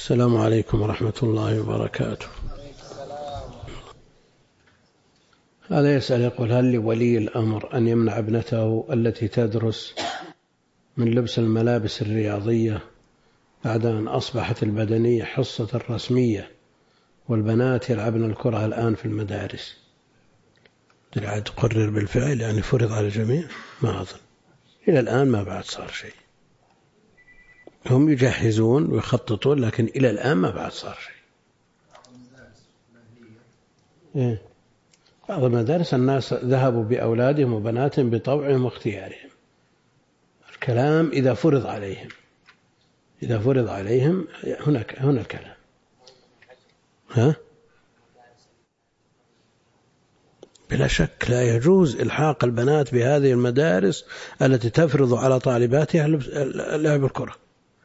السلام عليكم ورحمة الله وبركاته. هذا يسأل يقول: هل لولي الأمر أن يمنع ابنته التي تدرس من لبس الملابس الرياضية بعد أن أصبحت البدنية حصة رسمية والبنات يلعبن الكرة الآن في المدارس؟ تقرر بالفعل يعني فرض على الجميع؟ ما أظن، إلى الآن ما بعد صار شيء. هم يجهزون ويخططون، لكن إلى الآن ما بعد صار شيء. بعض المدارس الناس ذهبوا بأولادهم وبناتهم بطوعهم واختيارهم. الكلام إذا فرض عليهم هنا الكلام. بلا شك لا يجوز إلحاق البنات بهذه المدارس التي تفرض على طالباتها لعب الكرة.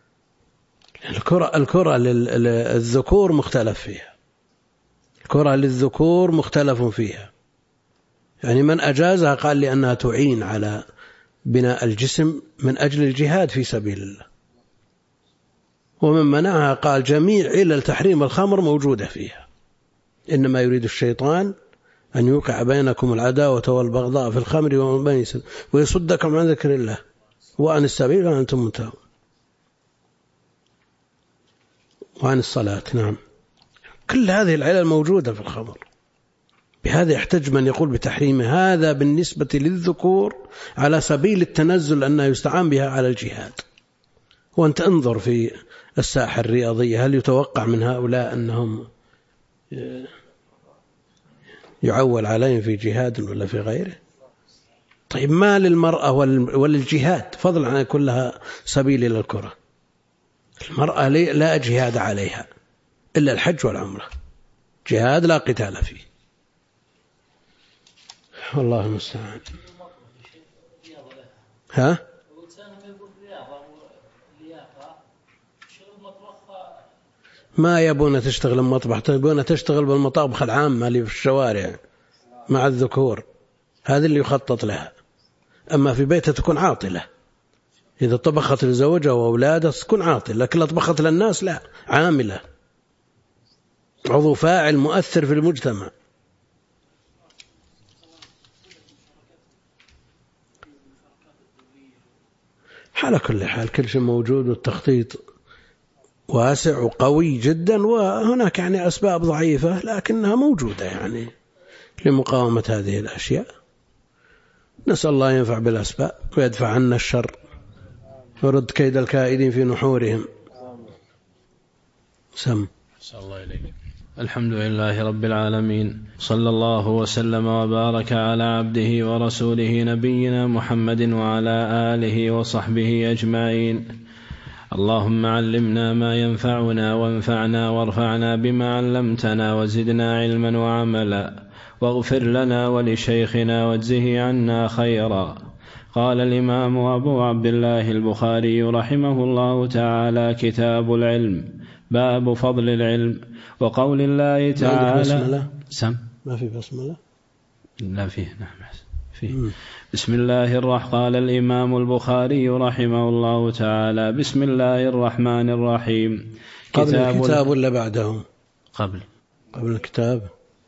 الكرة للذكور مختلف فيها، الكرة للذكور مختلف فيها. يعني من أجازها قال لأنها تعين على بناء الجسم من أجل الجهاد في سبيل الله، ومن منعها قال جميع علل تحريم الخمر موجودة فيها. إنما يريد الشيطان أن يوقع بينكم العداوة والبغضاء في الخمر والميسر ويصدكم عن ذكر الله وعن السبيل وأنتم منتهون، وعن الصلاة. نعم، كل هذه العلل موجودة في الخمر. بهذا يحتج من يقول بتحريمه. هذا بالنسبة للذكور على سبيل التنزل أنه يستعان بها على الجهاد. وأنت انظر في الساحة الرياضية، هل يتوقع من هؤلاء أنهم يعول عليهم في جهاد ولا في غيره؟ طيب ما للمرأة وللجهاد فضل عن كلها سبيل إلى الكرة؟ المرأة لا جهاد عليها إلا الحج والعمرة، جهاد لا قتال فيه. والله المستعان. ما يبون تشتغل المطبخ، يبون تشتغل بالمطابخ العامة اللي في الشوارع مع الذكور، هذا اللي يخطط لها. أما في بيتها تكون عاطلة، إذا طبخت لزوجها وأولادها تكون عاطلة، لكن طبخت للناس لا، عاملة، عضو فاعل مؤثر في المجتمع. على كل حال كل شيء موجود، والتخطيط واسع وقوي جدا، وهناك يعني أسباب ضعيفة لكنها موجودة يعني لمقاومة هذه الأشياء. نسأل الله ينفع بالأسباب ويدفع عنا الشر ورد كيد الكائدين في نحورهم. سم. الله إليك. الحمد لله رب العالمين، صلى الله وسلم وبارك على عبده ورسوله نبينا محمد وعلى آله وصحبه أجمعين. اللهم علمنا ما ينفعنا وانفعنا وارفعنا بما علمتنا وزدنا علما وعملا، واغفر لنا ولشيخنا واجزه عنا خيرا. قال الإمام أبو عبد الله البخاري رحمه الله تعالى: كتاب العلم، باب فضل العلم. وقول الله تعالى: ما في بسملة؟ لا فيه، نعم فيه. بسم الله الرحمن. قال الإمام البخاري رحمه الله تعالى: بسم الله الرحمن الرحيم. قبل الكتاب ولا بعده؟ قبل الكتاب.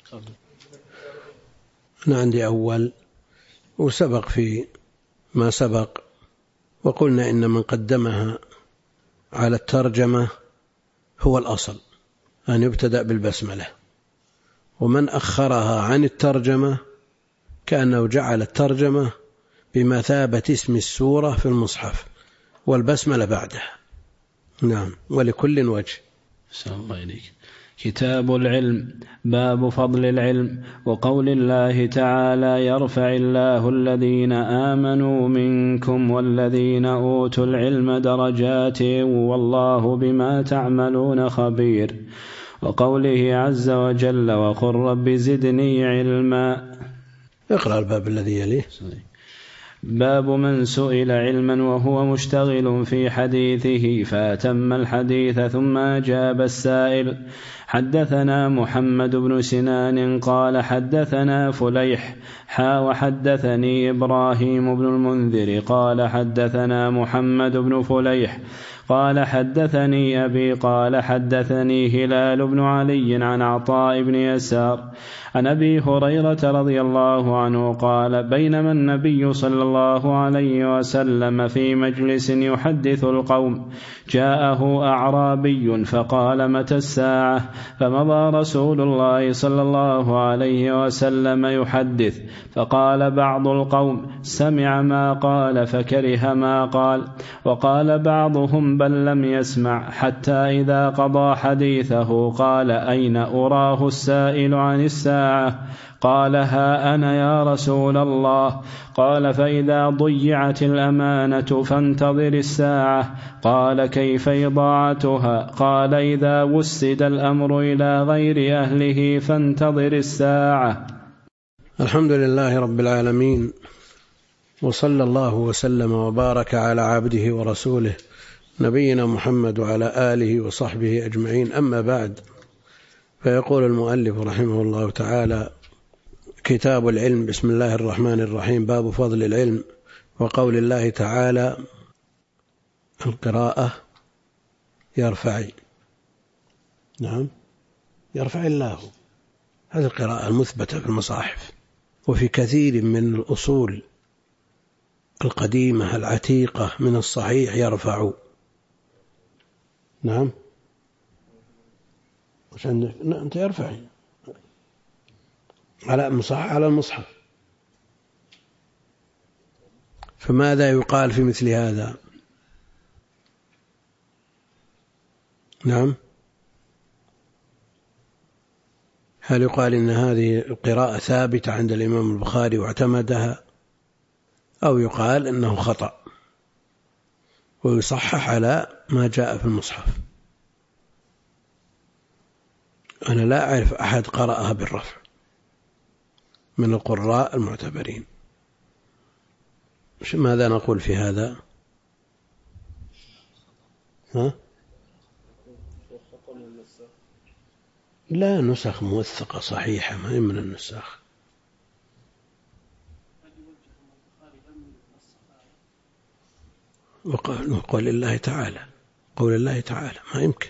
أنا عندي أول، وسبق في ما سبق وقلنا إن من قدمها على الترجمة هو الأصل أن يبتدأ بالبسملة، ومن أخرها عن الترجمة كأنه جعل الترجمة بمثابة اسم السورة في المصحف والبسملة بعدها. نعم، ولكل وجه. صلى الله إليك. كتاب العلم، باب فضل العلم. وقول الله تعالى: يرفع الله الذين آمنوا منكم والذين أوتوا العلم درجات والله بما تعملون خبير. وقوله عز وجل: وقل رب زدني علما. اقرأ الباب الذي يليه. باب من سئل علما وهو مشتغل في حديثه فأتم الحديث ثم أجاب السائل. حدثنا محمد بن سنان قال حدثنا فليح وحدثني إبراهيم بن المنذر قال حدثنا محمد بن فليح قال حدثني أبي قال حدثني هلال بن علي عن عطاء بن يسار عن أبي هريرة رضي الله عنه قال بينما النبي صلى الله عليه وسلم في مجلس يحدث القوم جاءه أعرابي فقال متى الساعة؟ فمضى رسول الله صلى الله عليه وسلم يحدث فقال بعض القوم سمع ما قال فكره ما قال، وقال بعضهم بل لم يسمع، حتى إذا قضى حديثه قال أين أراه السائل عن الساعة؟ قال ها أنا يا رسول الله. قال فإذا ضيعت الأمانة فانتظر الساعة. قال كيف إضاعتها؟ قال إذا وسد الأمر إلى غير أهله فانتظر الساعة. الحمد لله رب العالمين، وصلى الله وسلم وبارك على عبده ورسوله نبينا محمد وعلى آله وصحبه أجمعين. أما بعد، فيقول المؤلف رحمه الله تعالى: كتاب العلم. بسم الله الرحمن الرحيم. باب فضل العلم. وقول الله تعالى: القراءة يرفع الله. هذه القراءة المثبتة في المصاحف، وفي كثير من الأصول القديمة العتيقة من الصحيح يرفع. نعم، عشان أنت يرفع على المصحف. فماذا يقال في مثل هذا؟ نعم، هل يقال إن هذه القراءة ثابتة عند الإمام البخاري واعتمدها، أو يقال إنه خطأ ويصحح على ما جاء في المصحف؟ أنا لا أعرف أحد قرأها بالرفع من القراء المعتبرين. ماذا نقول في هذا؟ لا، نسخ موثقة صحيحة، ما هي من النسخ. وقول الله تعالى، قول الله تعالى ما يمكن.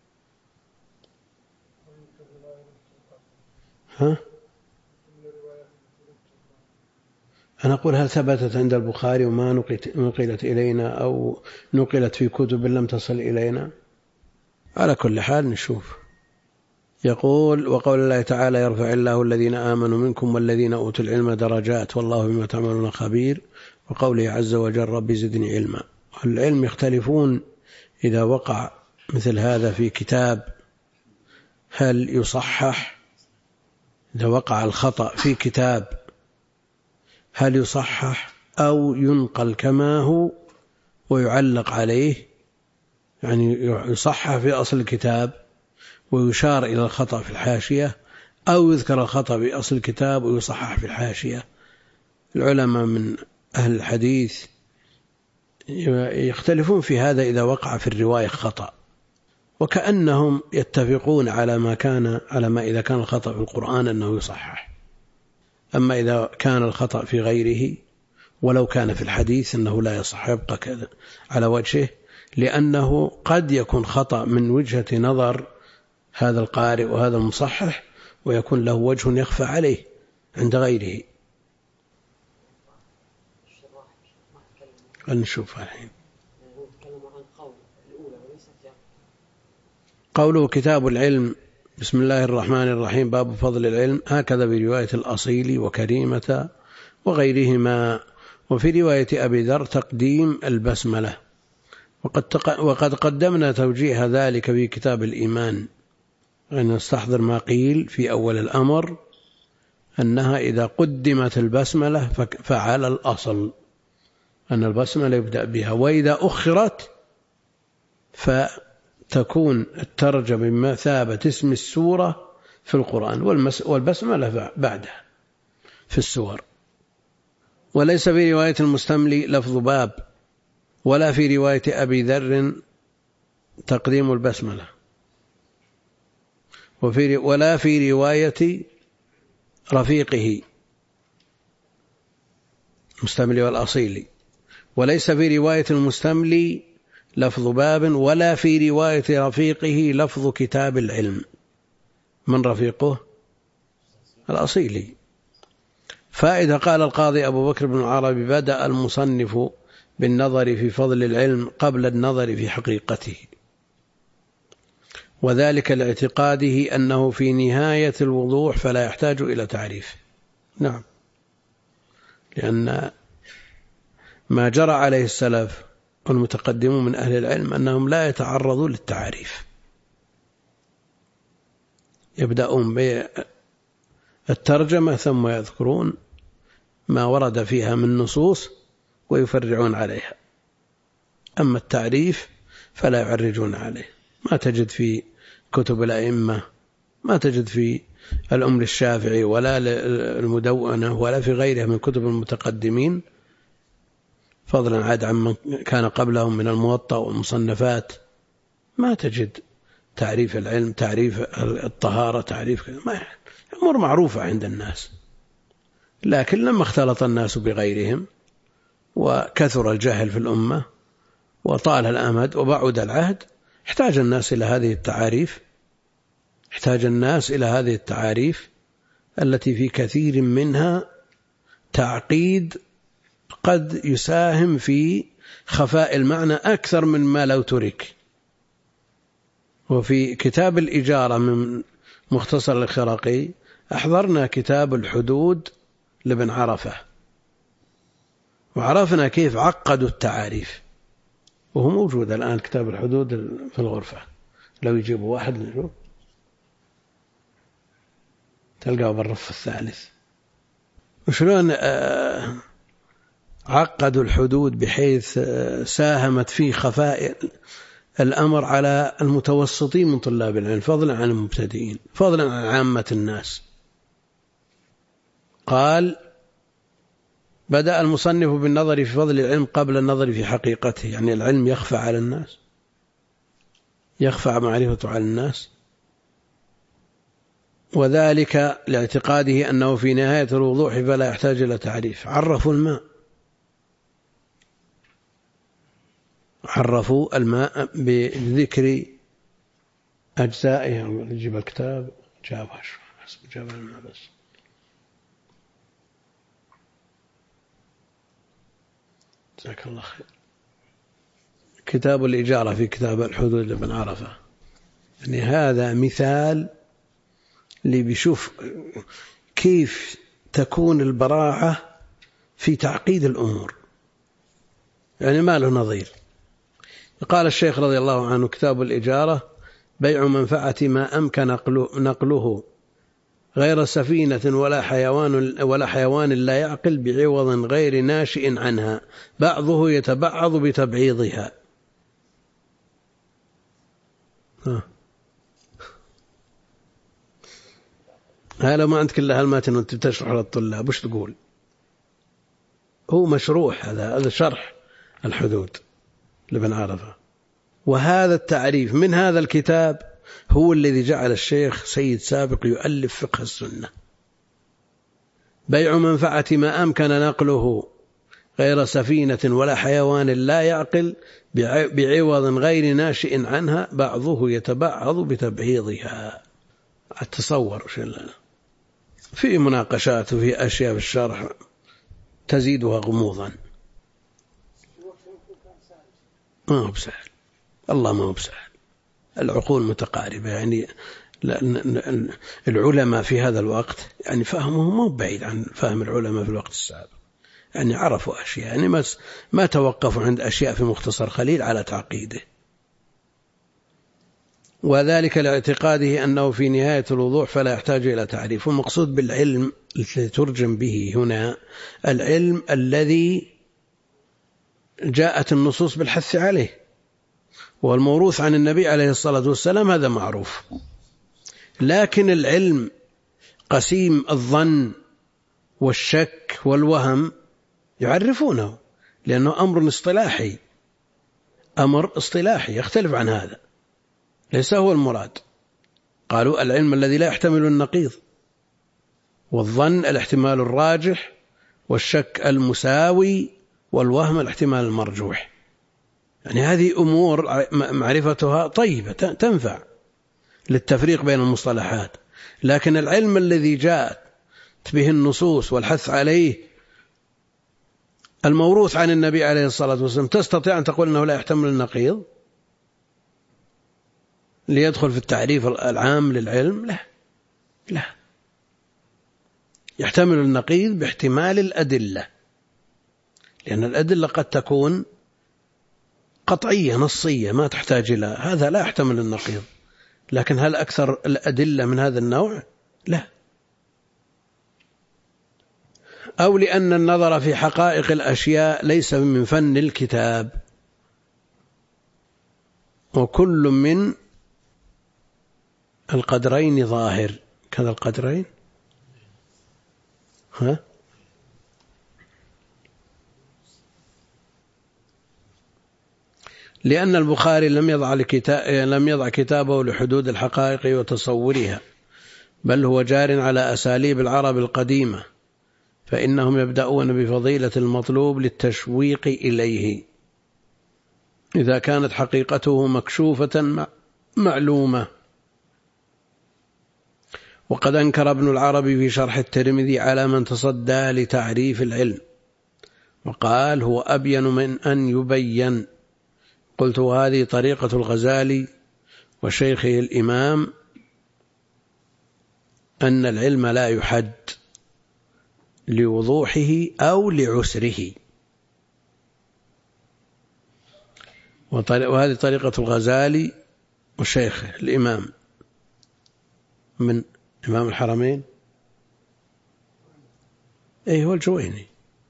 أنا أقول هل ثبتت عند البخاري وما نقلت إلينا أو نقلت في كتب لم تصل إلينا؟ على كل حال نشوف. يقول: وقول الله تعالى: يرفع الله الذين آمنوا منكم والذين أوتوا العلم درجات والله بما تعملون خبير. وقوله عز وجل: رب زدني علما. العلم يختلفون إذا وقع مثل هذا في كتاب هل يصحح؟ إذا وقع الخطأ في كتاب هل يصحح أو ينقل كما هو ويعلق عليه؟ يعني يصحح في أصل الكتاب ويشار إلى الخطأ في الحاشية، أو يذكر الخطأ في أصل الكتاب ويصحح في الحاشية. العلماء من أهل الحديث يختلفون في هذا إذا وقع في الرواية خطأ، وكأنهم يتفقون على ما إذا كان الخطأ في القرآن أنه يصحح. أما إذا كان الخطأ في غيره ولو كان في الحديث أنه لا يصح، يبقى كذا على وجهه، لأنه قد يكون خطأ من وجهة نظر هذا القارئ وهذا المصحح، ويكون له وجه يخفى عليه عند غيره. نشوف الحين. قوله كتاب العلم. بسم الله الرحمن الرحيم. باب فضل العلم. هكذا برواية الأصيل وكريمة وغيرهما. وفي رواية أبي ذر تقديم البسملة، وقد قدمنا توجيه ذلك في كتاب الإيمان، أن نستحضر ما قيل في أول الأمر أنها إذا قدمت البسملة فعلى الأصل أن البسملة يبدأ بها، وإذا أخرت فتكون الترجمة بمثابة اسم السورة في القرآن، والبسملة بعدها في السور. وليس في رواية المستملي لفظ باب، ولا في رواية أبي ذر تقديم البسملة، ولا في رواية رفيقه المستملي والأصيلي. وليس في رواية المستملي لفظ باب ولا في رواية رفيقه لفظ كتاب العلم. من رفيقه؟ الأصيلي. فائدة. قال القاضي أبو بكر بن العربي: بدأ المصنف بالنظر في فضل العلم قبل النظر في حقيقته، وذلك لاعتقاده أنه في نهاية الوضوح فلا يحتاج إلى تعريف. نعم، لأن ما جرى عليه السلف والمتقدمون من أهل العلم أنهم لا يتعرضون للتعريف، يبدأون بالترجمة ثم يذكرون ما ورد فيها من نصوص ويفرعون عليها، أما التعريف فلا يعرجون عليه. ما تجد في كتب الأئمة، ما تجد في الأم للشافعي ولا المدونة ولا في غيرها من كتب المتقدمين، فضلا عاد عن كان قبلهم من الموطأ والمصنفات، ما تجد تعريف العلم، تعريف الطهارة، تعريف أمور معروفة عند الناس. لكن لما اختلط الناس بغيرهم وكثر الجهل في الأمة وطال الأمد وبعد العهد، احتاج الناس إلى هذه التعاريف التي في كثير منها تعقيد قد يساهم في خفاء المعنى أكثر من ما لو ترك. وفي كتاب الإجارة من مختصر الخرقي أحضرنا كتاب الحدود لابن عرفة، وعرفنا كيف عقدوا التعاريف، وهو موجود الآن كتاب الحدود في الغرفة، لو يجيبوا واحد نشوف تلقاه بالرف الثالث. وشلون عقدوا الحدود بحيث ساهمت في خفاء الأمر على المتوسطين من طلاب العلم، فضلا عن المبتدئين، فضلا عن عامة الناس. قال: بدأ المصنف بالنظر في فضل العلم قبل النظر في حقيقته، يعني العلم يخفى على الناس، يخفى معرفته على الناس، وذلك لاعتقاده أنه في نهاية الوضوح فلا يحتاج إلى تعريف. عرفوا الماء بذكر أجزائه. نجيب الكتاب، جابها حسب جاب الماء بس. جزاك الله خير. كتاب الإجارة في كتاب الحدود لابن عرفة، يعني هذا مثال اللي بيشوف كيف تكون البراعة في تعقيد الأمور، يعني ما له نظير. قال الشيخ رضي الله عنه: كتاب الإجارة بيع منفعة ما أمكن نقله غير سفينة ولا حيوان لا يعقل بعوض غير ناشئ عنها، بعضه يتبعض بتبعيضها. هذا ما عندك إلا هالماتن وانت تشرح للطلاب وش تقول؟ هو مشروح، هذا شرح الحدود لابن عرفة. وهذا التعريف من هذا الكتاب هو الذي جعل الشيخ سيد سابق يؤلف فقه السنة. بيع منفعة ما أمكن نقله غير سفينة ولا حيوان لا يعقل بعوض غير ناشئ عنها، بعضه يتبعض بتبعيضها. أتصور في مناقشات وفي أشياء في الشرح تزيدها غموضا. ما هو بسهل، الله ما هو بسهل. العقول متقاربة، يعني العلماء في هذا الوقت يعني فهمهم مو بعيد عن فهم العلماء في الوقت السابق، يعني عرفوا أشياء، يعني ما توقفوا عند أشياء في مختصر خليل على تعقيده. وذلك لاعتقاده أنه في نهاية الوضوح فلا يحتاج إلى تعريف. المقصود بالعلم الذي ترجم به هنا العلم الذي جاءت النصوص بالحث عليه، والموروث عن النبي عليه الصلاة والسلام، هذا معروف. لكن العلم قسيم الظن والشك والوهم يعرفونه، لأنه أمر اصطلاحي يختلف عن هذا، ليس هو المراد. قالوا العلم الذي لا يحتمل النقيض، والظن الاحتمال الراجح، والشك المساوي، والوهم الاحتمال المرجوح. يعني هذه أمور معرفتها طيبة تنفع للتفريق بين المصطلحات، لكن العلم الذي جاءت به النصوص والحث عليه الموروث عن النبي عليه الصلاة والسلام، تستطيع أن تقول أنه لا يحتمل النقيض ليدخل في التعريف العام للعلم؟ لا، يحتمل النقيض باحتمال الأدلة، لأن الأدلة قد تكون قطعية نصية ما تحتاج إلى هذا، لا يحتمل النقيض. لكن هل أكثر الأدلة من هذا النوع؟ لا. أو لأن النظر في حقائق الأشياء ليس من فن الكتاب، وكل من القدرين ظاهر. كذا القدرين لأن البخاري لم يضع كتابه لحدود الحقائق وتصورها، بل هو جار على أساليب العرب القديمة، فإنهم يبدأون بفضيلة المطلوب للتشويق إليه إذا كانت حقيقته مكشوفة معلومة. وقد أنكر ابن العربي في شرح الترمذي على من تصدى لتعريف العلم وقال هو أبين من أن يبين. قلت وهذه طريقة الغزالي وشيخه الإمام، أن العلم لا يحد لوضوحه أو لعسره، وهذه طريقة الغزالي وشيخه الإمام من إمام الحرمين هو الجويني،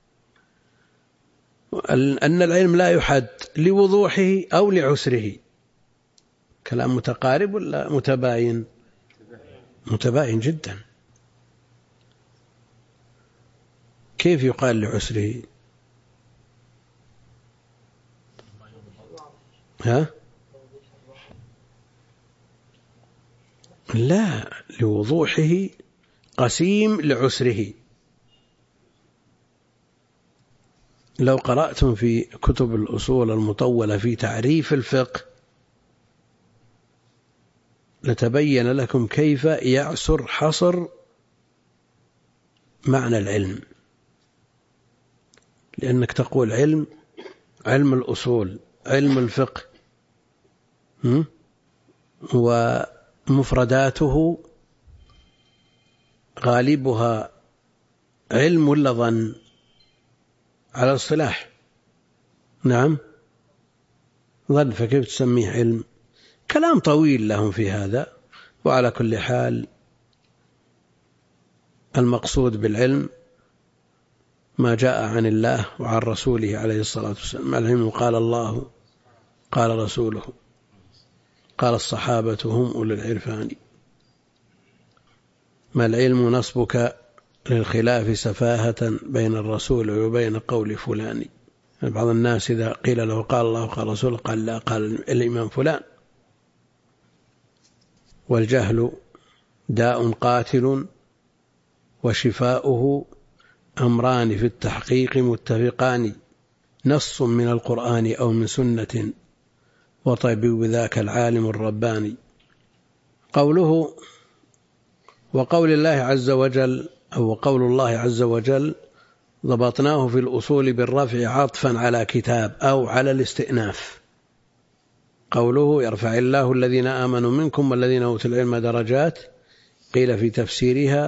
أن العلم لا يحد لوضوحه أو لعسره. كلام متقارب ولا متباين؟ متباين جدا. كيف يقال لعسره؟ لا، لوضوحه قسيم لعسره. لو قرأتم في كتب الأصول المطولة في تعريف الفقه لتبين لكم كيف يعسر حصر معنى العلم، لأنك تقول علم الأصول، علم الفقه، ومفرداته غالبها علم ولا ظن على الصلاح؟ نعم ظن، فكيف تسميه علم؟ كلام طويل لهم في هذا. وعلى كل حال المقصود بالعلم ما جاء عن الله وعن رسوله عليه الصلاة والسلام. العلم قال الله قال رسوله قال الصحابة هم أولو العرفان. ما العلم نصبك للخلاف سفاهة بين الرسول وبين قول فلان. بعض الناس إذا قيل له قال الله قال رسوله قال لا، قال الإمام فلان. والجهل داء قاتل وشفاؤه أمران في التحقيق متفقان، نص من القرآن أو من سنة وطبيب ذاك العالم الرباني. قوله وقول الله عز وجل أو قول الله عز وجل ضبطناه في الأصول بالرفع عطفا على كتاب أو على الاستئناف. قوله يرفع الله الذين آمنوا منكم والذين أوتوا العلم درجات، قيل في تفسيرها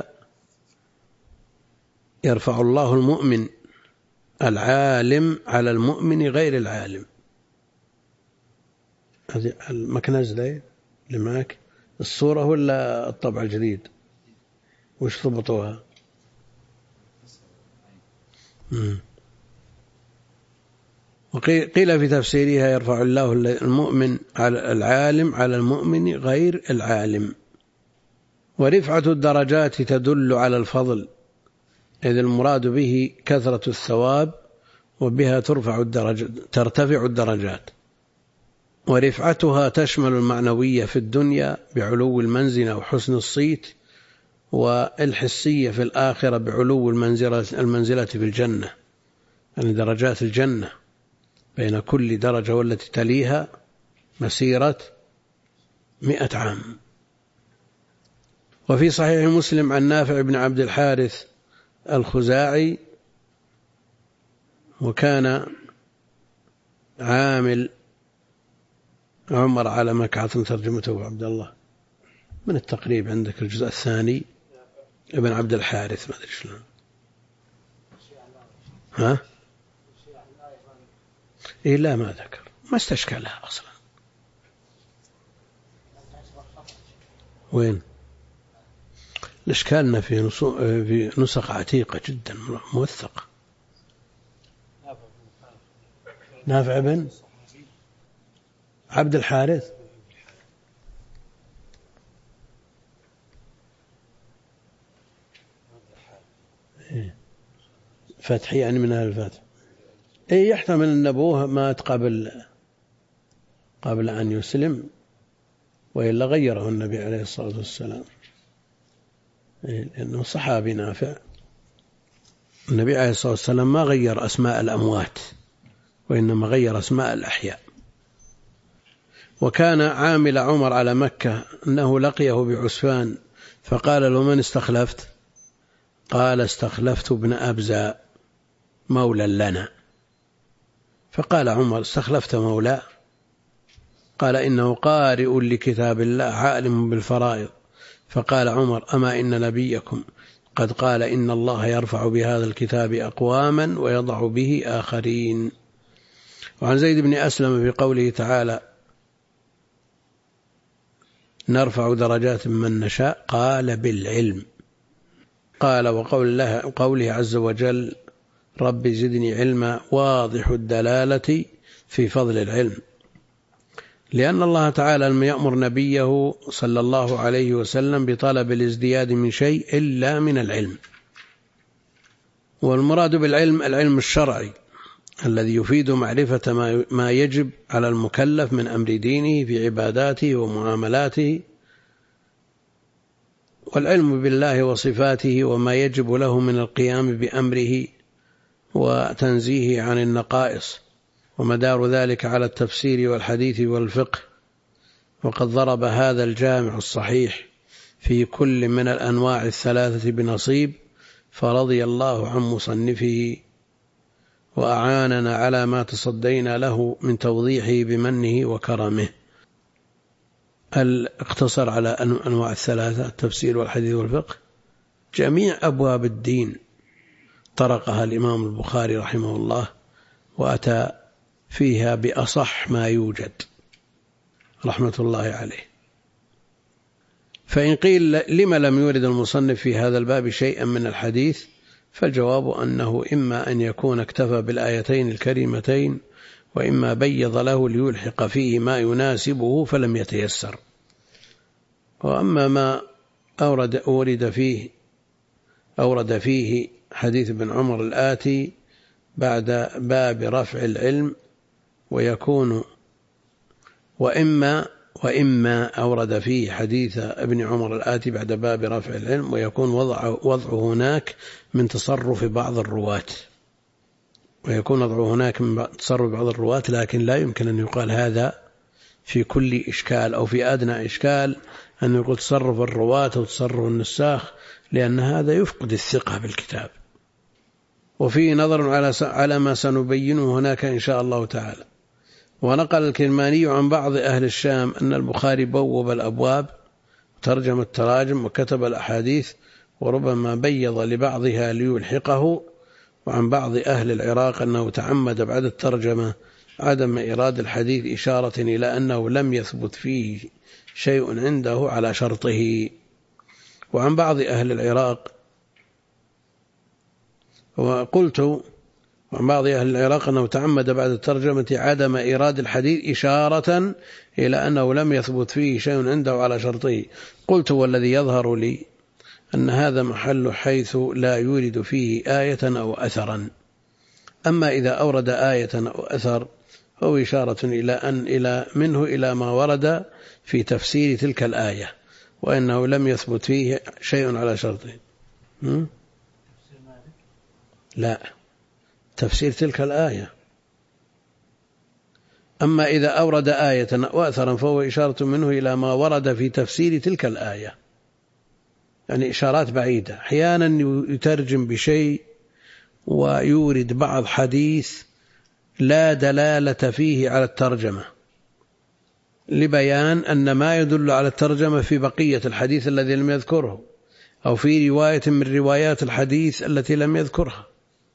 يرفع الله المؤمن العالم على المؤمن غير العالم. هذه المكنز اللي معك الصورة ولا الطبع الجديد؟ وش ضبطوها؟ وقيل في تفسيرها يرفع الله المؤمن على العالم على المؤمن غير العالم. ورفعة الدرجات تدل على الفضل، إذ المراد به كثرة الثواب وبها ترتفع الدرجات. ورفعتها تشمل المعنوية في الدنيا بعلو المنزلة وحسن الصيت، والحسية في الآخرة بعلو المنزلة في الجنة، يعني درجات الجنة. بين كل درجة والتي تليها مسيرة 100 عام. وفي صحيح مسلم عن نافع بن عبد الحارث الخزاعي، وكان عامل عمر على مكة، ترجمته عبد الله من التقريب عندك الجزء الثاني، ابن عبد الحارث، ما أدري شلون. ها؟ إيه لا ما ذكر، ما استشكلها أصلا. وين؟ الإشكالنا في نسخ عتيقة جدا موثقة. نافع بن عبد الحارث فتح، يعني من أهل الفتح. إيه يحتمل أن أبوه مات قبل أن يسلم، وإلا غيره النبي عليه الصلاة والسلام، لأنه صحابي نافع. النبي عليه الصلاة والسلام ما غير أسماء الأموات، وإنما غير أسماء الأحياء. وكان عامل عمر على مكة أنه لقيه بعسفان فقال له: من استخلفت؟ قال: استخلفت ابن أبزة مولى لنا. فقال عمر: استخلفت مولى؟ قال: إنه قارئ لكتاب الله عالم بالفرائض. فقال عمر: أما إن نبيكم قد قال إن الله يرفع بهذا الكتاب أقواما ويضع به آخرين. وعن زيد بن أسلم في قوله تعالى: نرفع درجات من نشاء، قال: بالعلم. قال: وقوله عز وجل: رب زدني علما، واضح الدلالة في فضل العلم، لأن الله تعالى لم يأمر نبيه صلى الله عليه وسلم بطلب الازدياد من شيء إلا من العلم. والمراد بالعلم العلم الشرعي الذي يفيد معرفة ما يجب على المكلف من أمر دينه في عباداته ومعاملاته، والعلم بالله وصفاته وما يجب له من القيام بأمره وتنزيهه عن النقائص، ومدار ذلك على التفسير والحديث والفقه. وقد ضرب هذا الجامع الصحيح في كل من الأنواع الثلاثة بنصيب، فرضي الله عن مصنفه وأعاننا على ما تصدينا له من توضيحه بمنه وكرمه. الاقتصر على أنواع الثلاثة: التفسير والحديث والفقه. جميع أبواب الدين طرقها الإمام البخاري رحمه الله، وأتى فيها بأصح ما يوجد رحمة الله عليه. فإن قيل لما لم يورد المصنف في هذا الباب شيئا من الحديث، فالجواب أنه إما أن يكون اكتفى بالآيتين الكريمتين، وإما بيض له ليلحق فيه ما يناسبه فلم يتيسر. وأما ما أورد فيه حديث ابن عمر الآتي بعد باب رفع العلم، ويكون وإما أورد فيه حديث ابن عمر الآتي بعد باب رفع العلم، ويكون وضعه هناك من تصرف بعض الرواة، لكن لا يمكن أن يقال هذا في كل إشكال أو في أدنى إشكال أن يقول تصرف الرواة أو تصرف النساخ، لأن هذا يفقد الثقة بالكتاب. وفيه نظر على ما سنبينه هناك إن شاء الله تعالى. ونقل الكرماني عن بعض أهل الشام أن البخاري بوب الأبواب وترجم التراجم وكتب الأحاديث، وربما بيض لبعضها ليلحقه. وعن بعض أهل العراق أنه تعمد بعد الترجمة عدم إيراد الحديث إشارة إلى أنه لم يثبت فيه شيء عنده على شرطه. وعن بعض أهل العراق وعن بعض أهل العراق أنه تعمد بعد الترجمة عدم إيراد الحديث إشارة إلى أنه لم يثبت فيه شيء عنده على شرطه. قلت: والذي يظهر لي أن هذا محل حيث لا يورد فيه آية أو أثرا. أما إذا أورد آية أو أثر فهو إشارة منه إلى ما ورد في تفسير تلك الآية، وإنه لم يثبت فيه شيء على شرطه. لا، تفسير تلك الآية أما إذا أورد آية وأثرا فهو إشارة منه إلى ما ورد في تفسير تلك الآية، يعني إشارات بعيدة. أحيانا يترجم بشيء ويورد بعض حديث لا دلالة فيه على الترجمة، لبيان أن ما يدل على الترجمة في بقية الحديث الذي لم يذكره، أو في رواية من روايات الحديث التي لم يذكرها.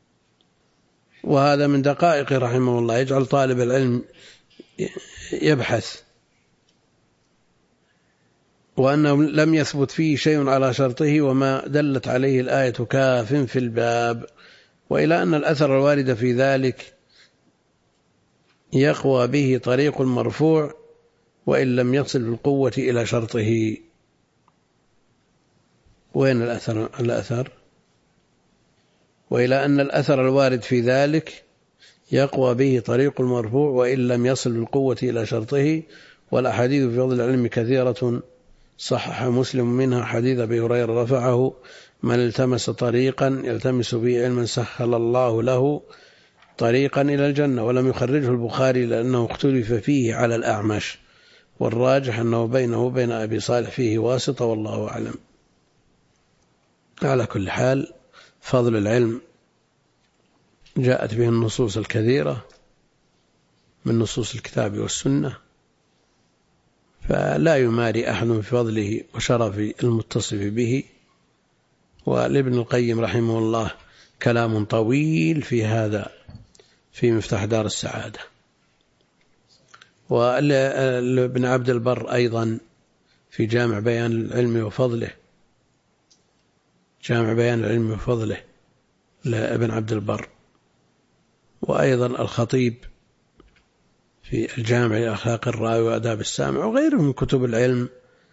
وهذا من دقائق رحمه الله، يجعل طالب العلم يبحث، وأنه لم يثبت فيه شيء على شرطه وما دلت عليه الآية كاف في الباب، وإلى أن الأثر الوارد في ذلك يقوى به طريق المرفوع وإن لم يصل بالقوة إلى شرطه. وين الأثر؟ وإلى أن الأثر الوارد في ذلك يقوى به طريق المرفوع وإن لم يصل بالقوة إلى شرطه. والأحاديث في فضل العلم كثيرة، صحح مسلم منها حديث أبي هريرة رفعه: من التمس طريقا يلتمس به علما سهل الله له طريقا إلى الجنة. ولم يخرجه البخاري لأنه اختلف فيه على الأعمش، والراجح أنه بينه وبين أبي صالح فيه واسطة، والله أعلم. على كل حال، فضل العلم جاءت به النصوص الكثيرة من نصوص الكتاب والسنة، فلا يماري أحد في فضله وشرف المتصف به. ولابن القيم رحمه الله كلام طويل في هذا في مفتاح دار السعادة. وابن عبد البر أيضا في جامع بيان العلم وفضله، جامع بيان العلم وفضله لابن عبد البر. وأيضا الخطيب في الجامع لأخلاق الراوي وآداب السامع، وغيره من كتب العلم.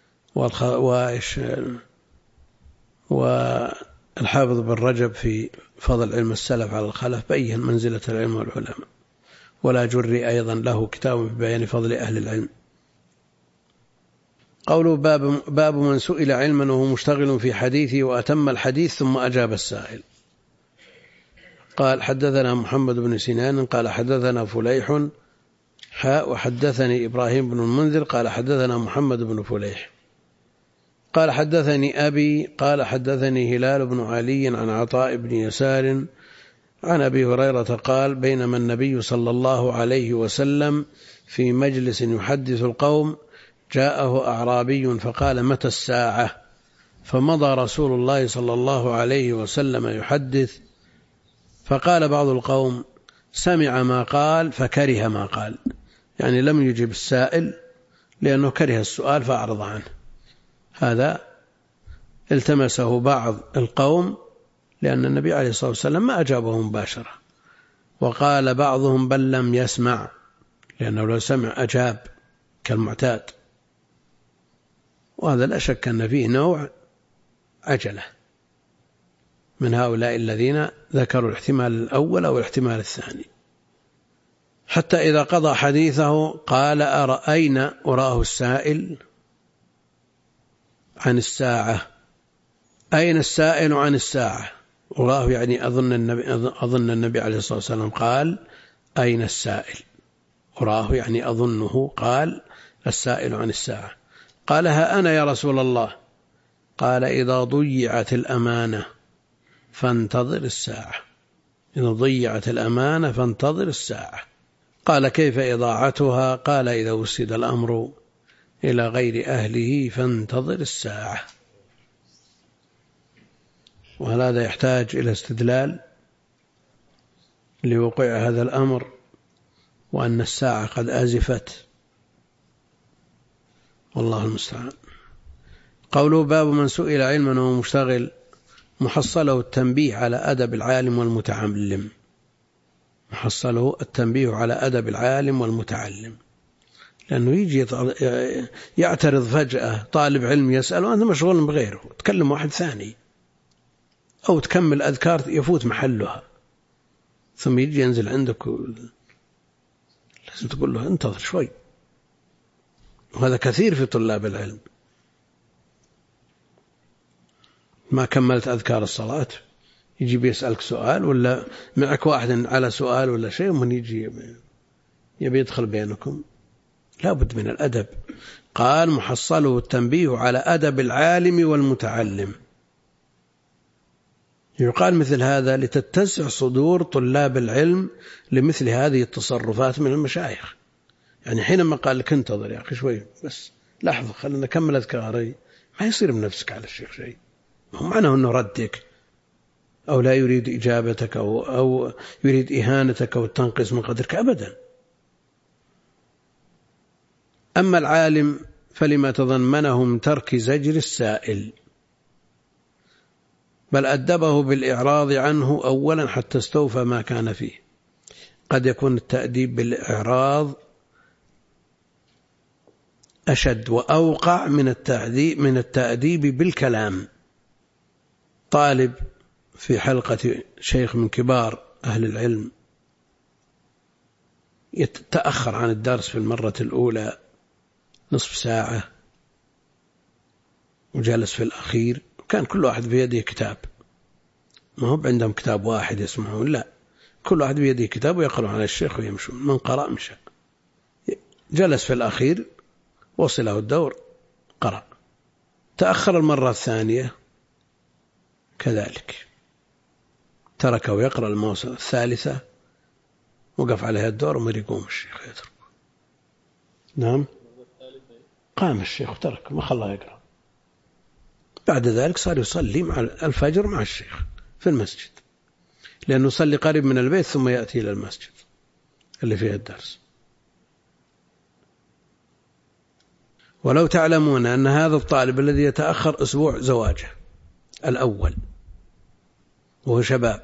والحافظ بن رجب في فضل علم السلف على الخلف بين منزلة العلم والعلماء. ولا جري أيضا له كتاب ببيان فضل أهل العلم. قوله باب من سئل علما وهو مشتغل في حديثه وأتم الحديث ثم أجاب السائل. قال: حدثنا محمد بن سنان قال حدثنا فليح وحدثني إبراهيم بن المنذر قال حدثنا محمد بن فليح قال حدثني أبي قال حدثني هلال بن علي عن عطاء بن يسار عن أبي هريرة قال: بينما النبي صلى الله عليه وسلم في مجلس يحدث القوم جاءه أعرابي فقال: متى الساعة؟ فمضى رسول الله صلى الله عليه وسلم يحدث، فقال بعض القوم: سمع ما قال فكره ما قال، يعني لم يجب السائل لأنه كره السؤال فأعرض عنه. هذا التمسه بعض القوم لأن النبي عليه الصلاة والسلام ما أجابه مباشرة. وقال بعضهم: بل لم يسمع، لأنه لو سمع أجاب كالمعتاد. وهذا لا شك أن فيه نوع عجلة من هؤلاء الذين ذكروا الاحتمال الأول أو الاحتمال الثاني، حتى إذا قضى حديثه قال: أين أراه السائل عن الساعة؟ أين السائل عن الساعة؟ أراه يعني أظن النبي عليه الصلاة والسلام قال: أين السائل؟ أراه يعني أظنه قال: السائل عن الساعة. قال: ها أنا يا رسول الله. قال: إذا ضيعت الأمانة فانتظر الساعة. إذا ضيعت الأمانة فانتظر الساعة. قال: كيف إضاعتها؟ قال: إذا وسد الأمر إلى غير أهله فانتظر الساعة. وهذا يحتاج إلى استدلال لوقوع هذا الأمر، وأن الساعة قد آزفت، والله المستعان. قوله باب من سئل علما وهو مشتغل، محصله التنبيه على أدب العالم والمتعلم. محصله التنبيه على أدب العالم والمتعلم، لأنه يجي يعترض فجأة طالب علم يسأل وأنت مشغول بغيره، تكلم واحد ثاني، أو تكمل أذكار يفوت محلها، ثم يجي ينزل عندك لازم تقول له انتظر شوي. وهذا كثير في طلاب العلم، ما كملت أذكار الصلاة يجي بيسألك سؤال، ولا معك واحد على سؤال ولا شيء، من يجي يبي يدخل بينكم، لا بد من الأدب. قال محصله التنبيه على أدب العالم والمتعلم. يقال مثل هذا لتتسع صدور طلاب العلم لمثل هذه التصرفات من المشايخ. يعني حينما قال لك انتظر يا أخي شوي بس لحظة خلنا نكمل أذكاري، ما يصير من نفسك على الشيخ شيء، ما معناه أنه ردك أو لا يريد إجابتك أو يريد إهانتك أو التنقص من قدرك أبدا. أما العالم فلما تضمنه من ترك زجر السائل، بل أدبه بالإعراض عنه أولا حتى استوفى ما كان فيه. قد يكون التأديب بالإعراض أشد وأوقع من التأديب بالكلام. طالب في حلقة شيخ من كبار أهل العلم يتأخر عن الدرس في المرة الأولى نصف ساعة وجلس في الأخير، كان كل واحد بيده كتاب، ما هو عندهم كتاب واحد يسمعون، لا كل واحد بيده كتاب ويقرأ على الشيخ ويمشون، من قرأ مشى. جلس في الأخير وصله الدور قرأ، تأخر المرة الثانية كذلك تركه يقرأ الموسم الثالثة، وقف عليها الدور وما يقوم الشيخ يترك. نعم قام الشيخ وترك ما خلاه يقرأ. بعد ذلك صار يصلي مع الفجر مع الشيخ في المسجد، لأنه يصلي قريب من البيت ثم يأتي إلى المسجد اللي فيه الدرس. ولو تعلمون أن هذا الطالب الذي يتأخر أسبوع زواجه الأول وهو شباب،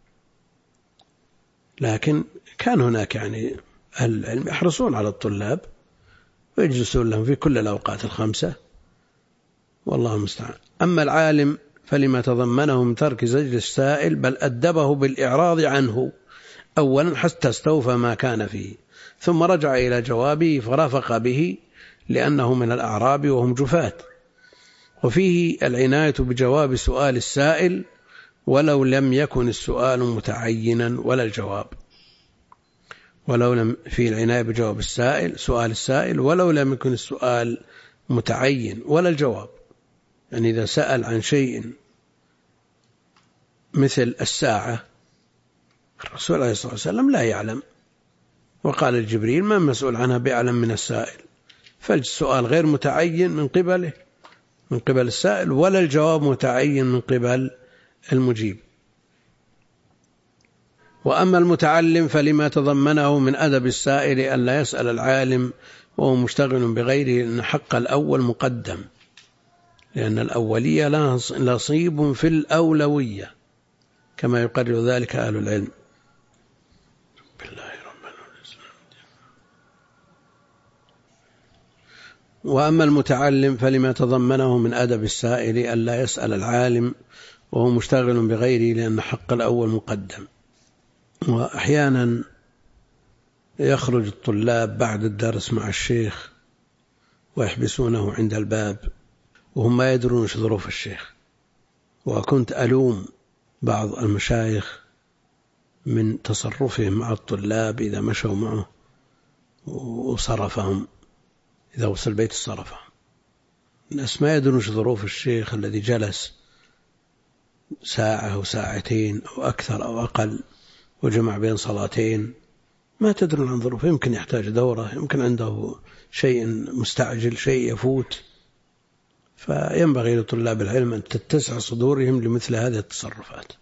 لكن كان هناك يعني أهل العلم يحرصون على الطلاب ويجلسون لهم في كل الأوقات الخمسة، والله المستعان. أما العالم فلما تضمنه من ترك زجر السائل، بل أدبه بالإعراض عنه أولا حتى استوفى ما كان فيه، ثم رجع إلى جوابه فرافق به، لأنه من الأعراب وهم جفاة. وفيه العناية بجواب سؤال السائل ولو لم يكن السؤال متعينا ولا الجواب، ولو لم في العناية بجواب السائل سؤال السائل ولو لم يكن السؤال متعين ولا الجواب. يعني إذا سأل عن شيء مثل الساعة، الرسول عليه الصلاة والسلام لا يعلم، وقال الجبريل ما مسؤول عنها بأعلم من السائل، فالسؤال غير متعين من قبل السائل، ولا الجواب متعين من قبل المجيب. وأما المتعلم فلما تضمنه من أدب السائل ألا يسأل العالم وهو مشتغل بغيره، لأن حق الأول مقدم، لأن الأولية نصيب في الأولوية كما يقرر ذلك أهل العلم. وأما المتعلم فلما تضمنه من أدب السائل ألا يسأل العالم وهو مشتغل بغيره، لأن حق الأول مقدم. وأحيانا يخرج الطلاب بعد الدرس مع الشيخ ويحبسونه عند الباب وهم ما يدرون ايش ظروف الشيخ. وكنت ألوم بعض المشايخ من تصرفهم مع الطلاب إذا مشوا معه وصرفهم، إذا وصل البيت صرفهم. الناس ما يدرون ايش ظروف الشيخ الذي جلس ساعة أو ساعتين أو أكثر أو أقل وجمع بين صلاتين، ما تدرون عن ظروفه، يمكن يحتاج دورة، يمكن عنده شيء مستعجل، شيء يفوت. فينبغي لطلاب العلم أن تتسع صدورهم لمثل هذه التصرفات.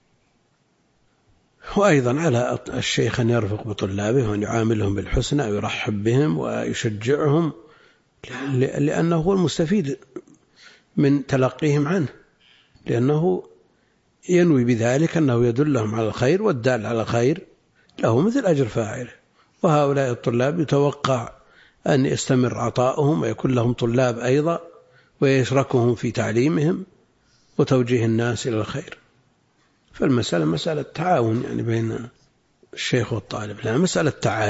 وأيضا على الشيخ أن يرفق بطلابه وأن يعاملهم بالحسنى ويرحب بهم ويشجعهم، لأنه هو المستفيد من تلقيهم عنه، لأنه ينوي بذلك أنه يدلهم على الخير، والدال على الخير له مثل أجر فاعله. وهؤلاء الطلاب يتوقع أن يستمر عطاؤهم ويكون لهم طلاب أيضا ويشركهم في تعليمهم وتوجيه الناس إلى الخير. فالمسألة مسألة تعاون يعني بين الشيخ والطالب، لا مسألة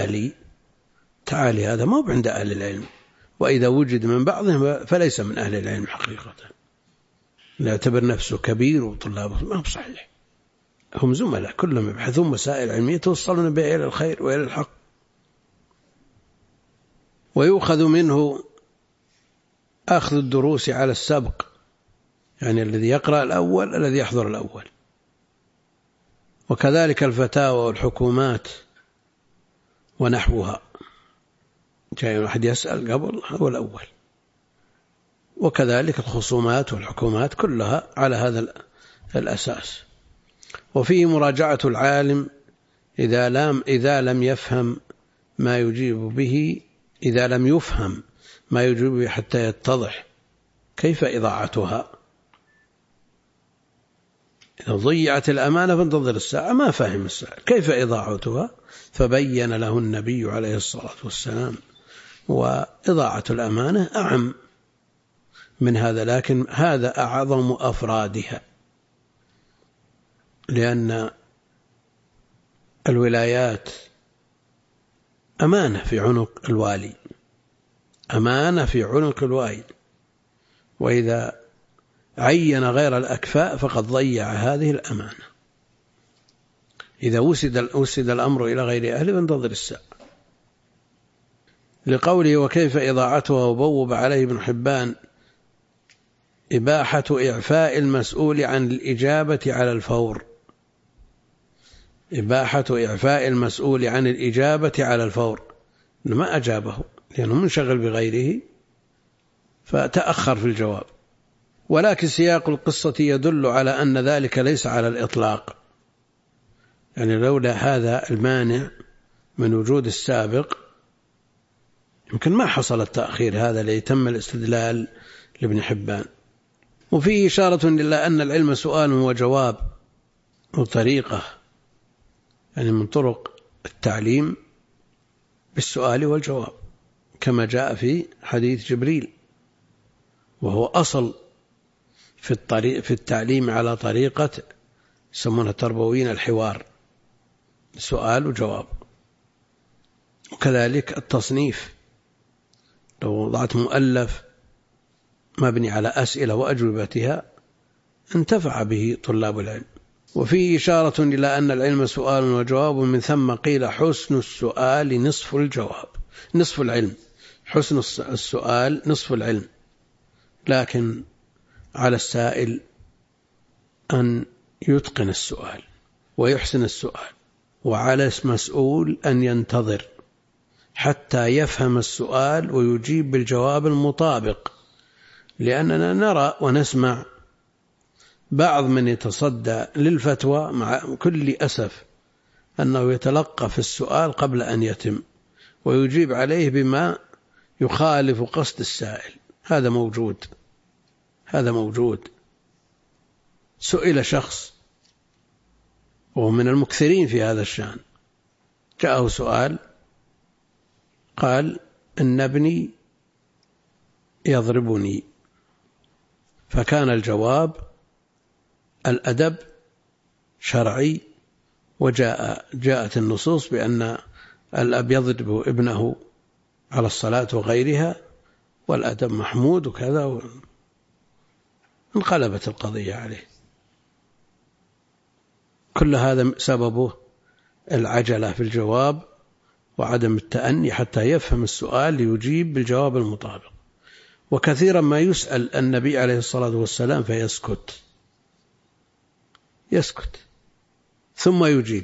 تعالي هذا ما هو عند أهل العلم، وإذا وجد من بعضهم فليس من أهل العلم حقيقة، لا يعتبر نفسه كبير وطلابه ما هو صحيح، هم زملاء كلهم يبحثون مسائل علمية توصلون بها إلى الخير وإلى الحق. ويؤخذ منه أخذ الدروس على السبق، يعني الذي يقرأ الأول الذي يحضر الأول. وكذلك الفتاوى والحكومات ونحوها، جاي واحد يسأل قبل هو الأول. وكذلك الخصومات والحكومات كلها على هذا الأساس. وفيه مراجعة العالم إذا لم يفهم ما يجيب به، إذا لم يفهم ما يجيب به حتى يتضح كيف إضاعتها. إذا ضيعت الأمانة فانتظر الساعة، ما فهم الساعة كيف إضاعتها، فبين له النبي عليه الصلاة والسلام. وإضاعة الأمانة أعم من هذا، لكن هذا أعظم أفرادها، لأن الولايات أمانة في عنق الوالي، أمانة في عنق الوالي، وإذا عين غير الأكفاء فقد ضيع هذه الأمانة. إذا وسد الأمر إلى غير أهله فانتظر الساعة. لقوله وكيف إضاعتها، وبوب عليه ابن حبان إباحة إعفاء المسؤول عن الإجابة على الفور. إباحة إعفاء المسؤول عن الإجابة على الفور، ما أجابه لأنه منشغل بغيره فتأخر في الجواب. ولكن سياق القصة يدل على أن ذلك ليس على الإطلاق، يعني لولا هذا المانع من وجود السابق يمكن ما حصل التأخير هذا ليتم الاستدلال لابن حبان. وفيه إشارة إلى أن العلم سؤال وجواب وطريقة، يعني من طرق التعليم بالسؤال والجواب، كما جاء في حديث جبريل، وهو أصل في التعليم على طريقة يسمونها تربويين الحوار، سؤال وجواب. وكذلك التصنيف، لو وضعت مؤلف مبني على أسئلة وأجوبتها انتفع به طلاب العلم. وفيه إشارة إلى أن العلم سؤال وجواب، من ثم قيل حسن السؤال نصف الجواب، نصف العلم، حسن السؤال نصف العلم، لكن على السائل أن يتقن السؤال ويحسن السؤال، وعلى المسؤول أن ينتظر حتى يفهم السؤال ويجيب بالجواب المطابق. لأننا نرى ونسمع بعض من يتصدى للفتوى مع كل أسف أنه يتلقف السؤال قبل أن يتم ويجيب عليه بما يخالف قصد السائل. هذا موجود، هذا موجود. سئل شخص وهو من المكثرين في هذا الشأن، جاءه سؤال قال إن ابني يضربني، فكان الجواب الأدب شرعي، وجاءت النصوص بأن الأب يضرب ابنه على الصلاة وغيرها والأدب محمود وكذا، انقلبت القضية عليه. كل هذا سببه العجلة في الجواب وعدم التأني حتى يفهم السؤال ليجيب بالجواب المطابق. وكثيرا ما يسأل النبي عليه الصلاة والسلام فيسكت، يسكت ثم يجيب.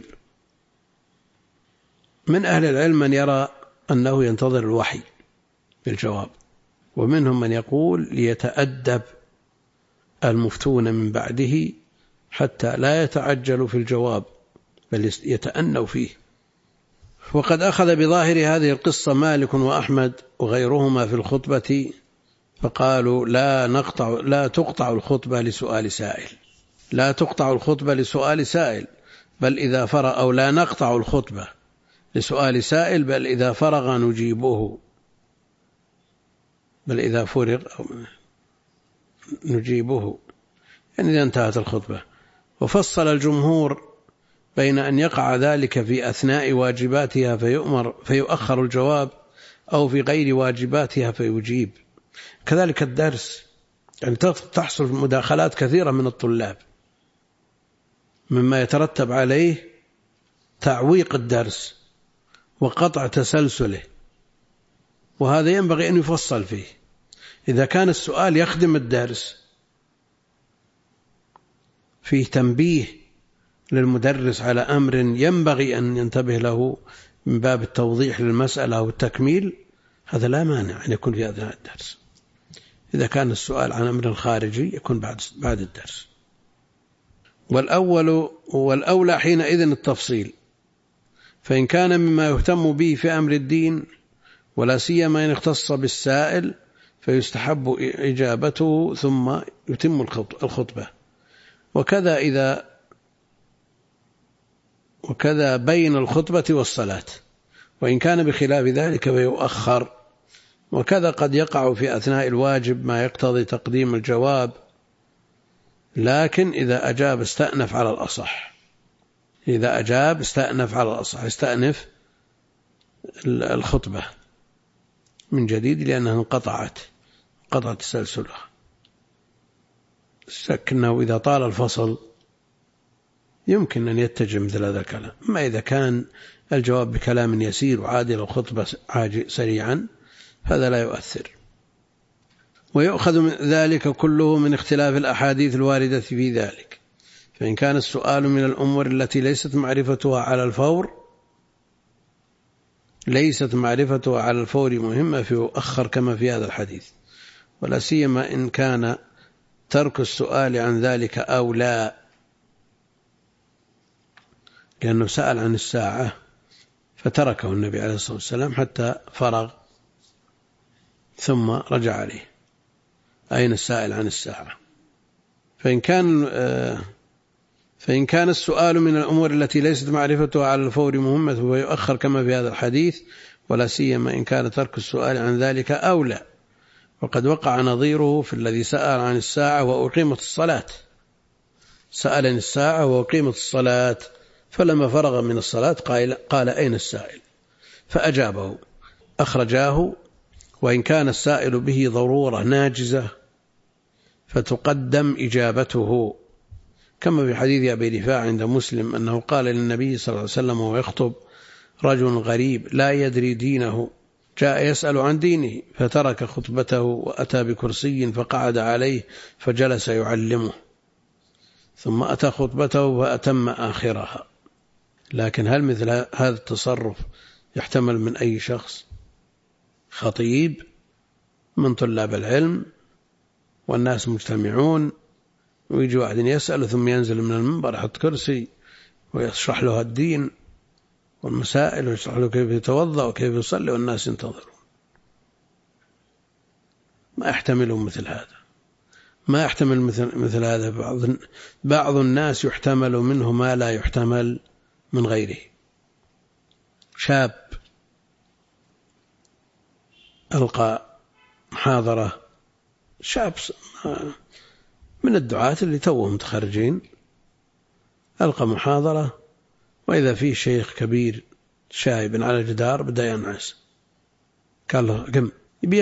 من أهل العلم من يرى أنه ينتظر الوحي بالجواب، ومنهم من يقول ليتأدب المفتون من بعده حتى لا يتعجلوا في الجواب بل يتأنوا فيه. وقد أخذ بظاهر هذه القصة مالك وأحمد وغيرهما في الخطبة، فقالوا لا تقطع الخطبة لسؤال سائل، لا تقطع الخطبة لسؤال سائل بل إذا فرغ، أو لا نقطع الخطبة لسؤال سائل بل إذا فرغ نجيبه، بل إذا فرغ نجيبه، يعني إذا انتهت الخطبة. وفصل الجمهور بين أن يقع ذلك في أثناء واجباتها فيؤخر الجواب، أو في غير واجباتها فيجيب. كذلك الدرس، يعني تحصل مداخلات كثيرة من الطلاب مما يترتب عليه تعويق الدرس وقطع تسلسله وهذا ينبغي أن يفصل فيه. إذا كان السؤال يخدم الدرس فيه تنبيه للمدرس على أمر ينبغي أن ينتبه له من باب التوضيح للمسألة والتكميل، هذا لا مانع أن يكون في أثناء الدرس. إذا كان السؤال عن أمر خارجي يكون بعد الدرس. والأولى حينئذ التفصيل، فإن كان مما يهتم به في أمر الدين ولا سيما إن اختص بالسائل فيستحب إجابته ثم يتم الخطبة. وكذا بين الخطبة والصلاة، وإن كان بخلاف ذلك فيؤخر. وكذا قد يقع في أثناء الواجب ما يقتضي تقديم الجواب، لكن إذا أجاب استأنف على الأصح. إذا أجاب استأنف على الأصح، استأنف الخطبة من جديد لأنها انقطعت تسلسلها. لكنه إذا طال الفصل يمكن أن يتجه مثل هذا الكلام. أما إذا كان الجواب بكلام يسير وعادل الخطبة سريعا هذا لا يؤثر. ويؤخذ من ذلك كله من اختلاف الأحاديث الواردة في ذلك. فإن كان السؤال من الأمور التي ليست معرفتها على الفور مهمة فيؤخر كما في هذا الحديث، ولا سيما إن كان ترك السؤال عن ذلك أولى، لأنه سأل عن الساعة فتركه النبي عليه الصلاة والسلام حتى فرغ ثم رجع عليه. أين السائل عن الساعة؟ فإن كان السؤال من الأمور التي ليست معرفتها على الفور مهمة فيؤخر كما في هذا الحديث، ولا سيما إن كان ترك السؤال عن ذلك أولى. وقد وقع نظيره في الذي سأل عن الساعة وأقيمت الصلاة. سأل عن الساعة وأقيمت الصلاة، فلما فرغ من الصلاة قال أين السائل؟ فأجابه، أخرجاه. وإن كان السائل به ضرورة ناجزة فتقدم إجابته، كما في حديث أبي رفاعة عند مسلم أنه قال للنبي صلى الله عليه وسلم وهو يخطب: رجل غريب لا يدري دينه جاء يسأل عن دينه، فترك خطبته وأتى بكرسي فقعد عليه فجلس يعلمه، ثم أتى خطبته فأتم آخرها. لكن هل مثل هذا التصرف يحتمل من أي شخص؟ خطيب من طلاب العلم والناس مجتمعون، ويجي واحد يسأل ثم ينزل من المنبر يحط كرسي ويشرح له الدين والمسائل ويشرح له كيف يتوضأ وكيف يصلي والناس ينتظرون. ما يحتملون مثل هذا، ما يحتمل مثل هذا. بعض الناس يحتمل منه ما لا يحتمل من غيره. شاب ألقى محاضرة، شاب من الدعاة اللي توهم متخرجين، ألقى محاضرة وإذا فيه شيخ كبير شايب على الجدار بدأ ينعس. قال له قم، يبي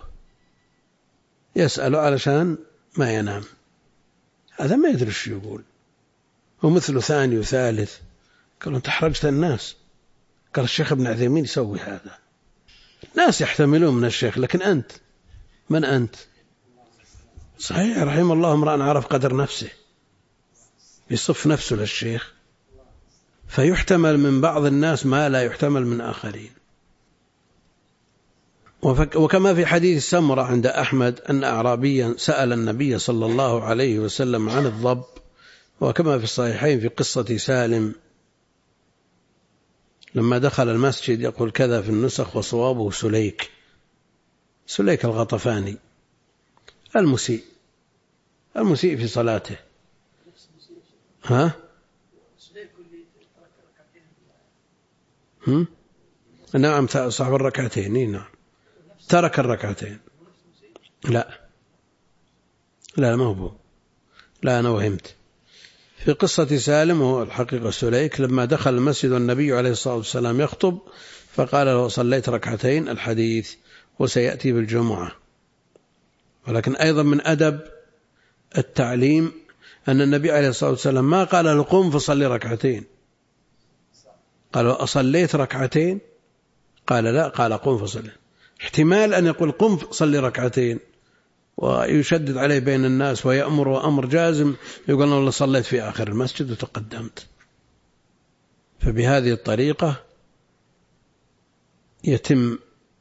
يسأله علشان ما ينام. هذا ما يدري شو يقول، ومثله ثاني وثالث. قال أنت حرجت الناس. قال الشيخ ابن عثيمين يسوي هذا. الناس يحتملون من الشيخ، لكن أنت من أنت؟ صحيح، رحم الله امرأ عرف قدر نفسه، يصف نفسه للشيخ. فيحتمل من بعض الناس ما لا يحتمل من آخرين. وكما في حديث سمرة عند أحمد أن أعرابيا سأل النبي صلى الله عليه وسلم عن الضب، وكما في الصحيحين في قصة سالم لما دخل المسجد يقول كذا في النسخ وصوابه سليك الغطفاني المسيء في صلاته. نعم، صاحب الركعتين. نعم، ترك الركعتين. لا ما هو، لا أنا وهمت. في قصة سالم هو الحقيقة سليك لما دخل المسجد والنبي عليه الصلاة والسلام يخطب فقال له صليت ركعتين، الحديث وسيأتي بالجمعة. ولكن أيضا من أدب التعليم أن النبي عليه الصلاة والسلام ما قال له قم فصلي ركعتين، قال أصليت ركعتين؟ قال لا، قال قم فصلي، احتمال أن يقول قم صلي ركعتين ويشدد عليه بين الناس ويأمر وأمر جازم، يقول والله صليت في آخر المسجد وتقدمت. فبهذه الطريقة يتم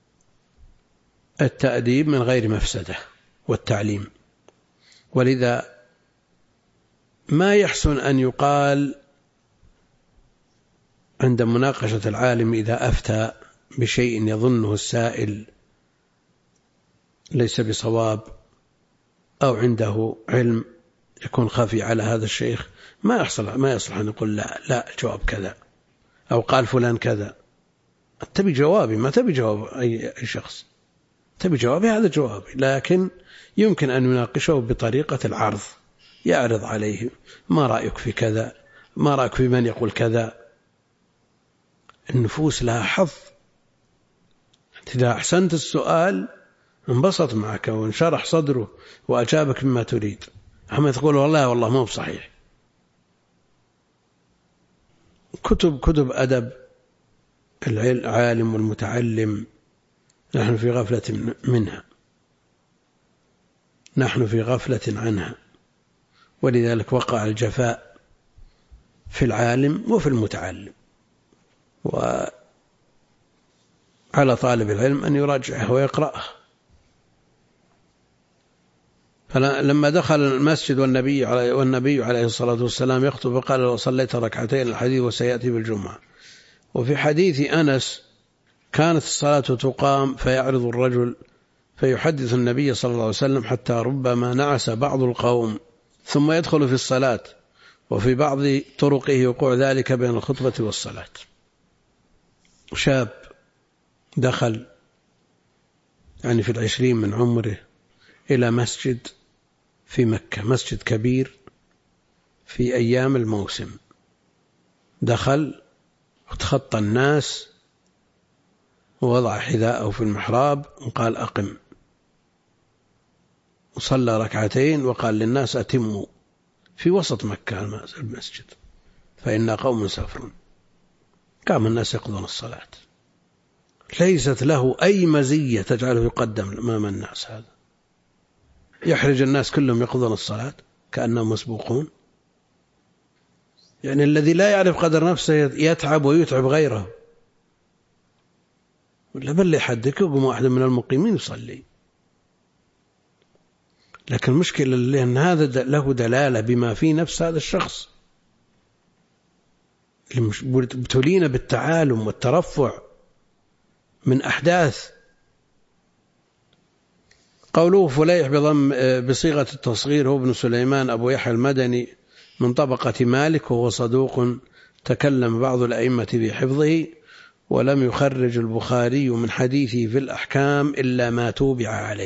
التأديب من غير مفسدة والتعليم. ولذا ما يحسن أن يقال عند مناقشة العالم إذا أفتى بشيء يظنه السائل ليس بصواب أو عنده علم يكون خفي على هذا الشيخ، ما يصلح أن يقول لا الجواب كذا، أو قال فلان كذا. تبي جوابي، ما تبي جواب أي شخص، تبي جوابي هذا جوابي. لكن يمكن أن يناقشه بطريقة العرض، يعرض عليه ما رأيك في كذا، ما رأيك في من يقول كذا. النفوس لها حظ، إذا أحسنت السؤال انبسط معك وانشرح صدره وأجابك مما تريد. أما تقول والله ما بصحيح. كتب أدب العالم والمتعلم نحن في غفلة منها، نحن في غفلة عنها، ولذلك وقع الجفاء في العالم وفي المتعلم. وعلى طالب العلم أن يراجعه ويقرأه. فلما دخل المسجد والنبي عليه الصلاة والسلام يخطب قال لو صليت ركعتين، الحديث وسيأتي بالجمعة. وفي حديث أنس كانت الصلاة تقام فيعرض الرجل فيحدث النبي صلى الله عليه وسلم حتى ربما نعس بعض القوم ثم يدخل في الصلاة، وفي بعض طرقه يقوع ذلك بين الخطبة والصلاة. شاب دخل يعني في 20 من عمره إلى مسجد في مكة، مسجد كبير في أيام الموسم، دخل وتخطى الناس ووضع حذاءه في المحراب وقال أقم، وصلى ركعتين وقال للناس أتموا في وسط مكة المسجد فإن قوم سافرون. قام الناس يقضون الصلاة، ليست له أي مزية تجعله يقدم أمام الناس. هذا يحرج الناس كلهم يقضون الصلاة كأنهم مسبوقون. يعني الذي لا يعرف قدر نفسه يتعب ويتعب غيره. ولا بل يحدك يقوم واحد من المقيمين يصلي. لكن المشكلة لأن هذا له دلالة بما في نفس هذا الشخص. ابتلينا بالتعالم والترفع من أحداث. قوله فليح بصيغة التصغير هو ابن سليمان أبو يحيى المدني من طبقة مالك، وهو صدوق تكلم بعض الأئمة بحفظه، ولم يخرج البخاري من حديثه في الأحكام إلا ما توبع عليه.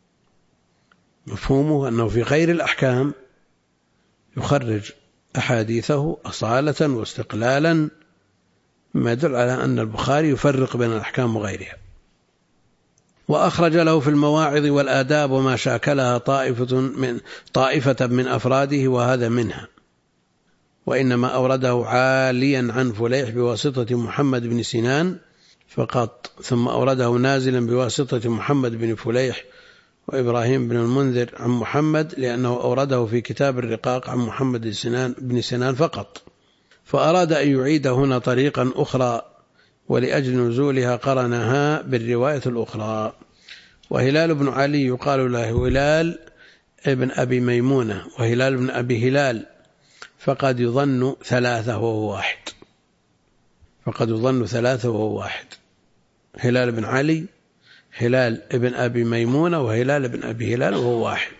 مفهومه أنه في غير الأحكام يخرج أحاديثه أصالة واستقلالا، ما يدل على أن البخاري يفرق بين الأحكام وغيرها. وأخرج له في المواعظ والآداب وما شاكلها طائفة من أفراده، وهذا منها. وإنما أورده عاليا عن فليح بواسطة محمد بن سنان فقط، ثم أورده نازلا بواسطة محمد بن فليح وإبراهيم بن المنذر عن محمد، لأنه أورده في كتاب الرقاق عن محمد بن سنان فقط. فأراد أن يعيد هنا طريقا أخرى، ولأجل نزولها قرنها بالرواية الأخرى. وهلال بن علي يقال له هلال ابن أبي ميمونة وهلال بن أبي هلال، فقد يظن ثلاثة وهو واحد، فقد يظن ثلاثة وهو واحد. هلال بن علي، هلال ابن أبي ميمونة، وهلال ابن أبي هلال وهو واحد.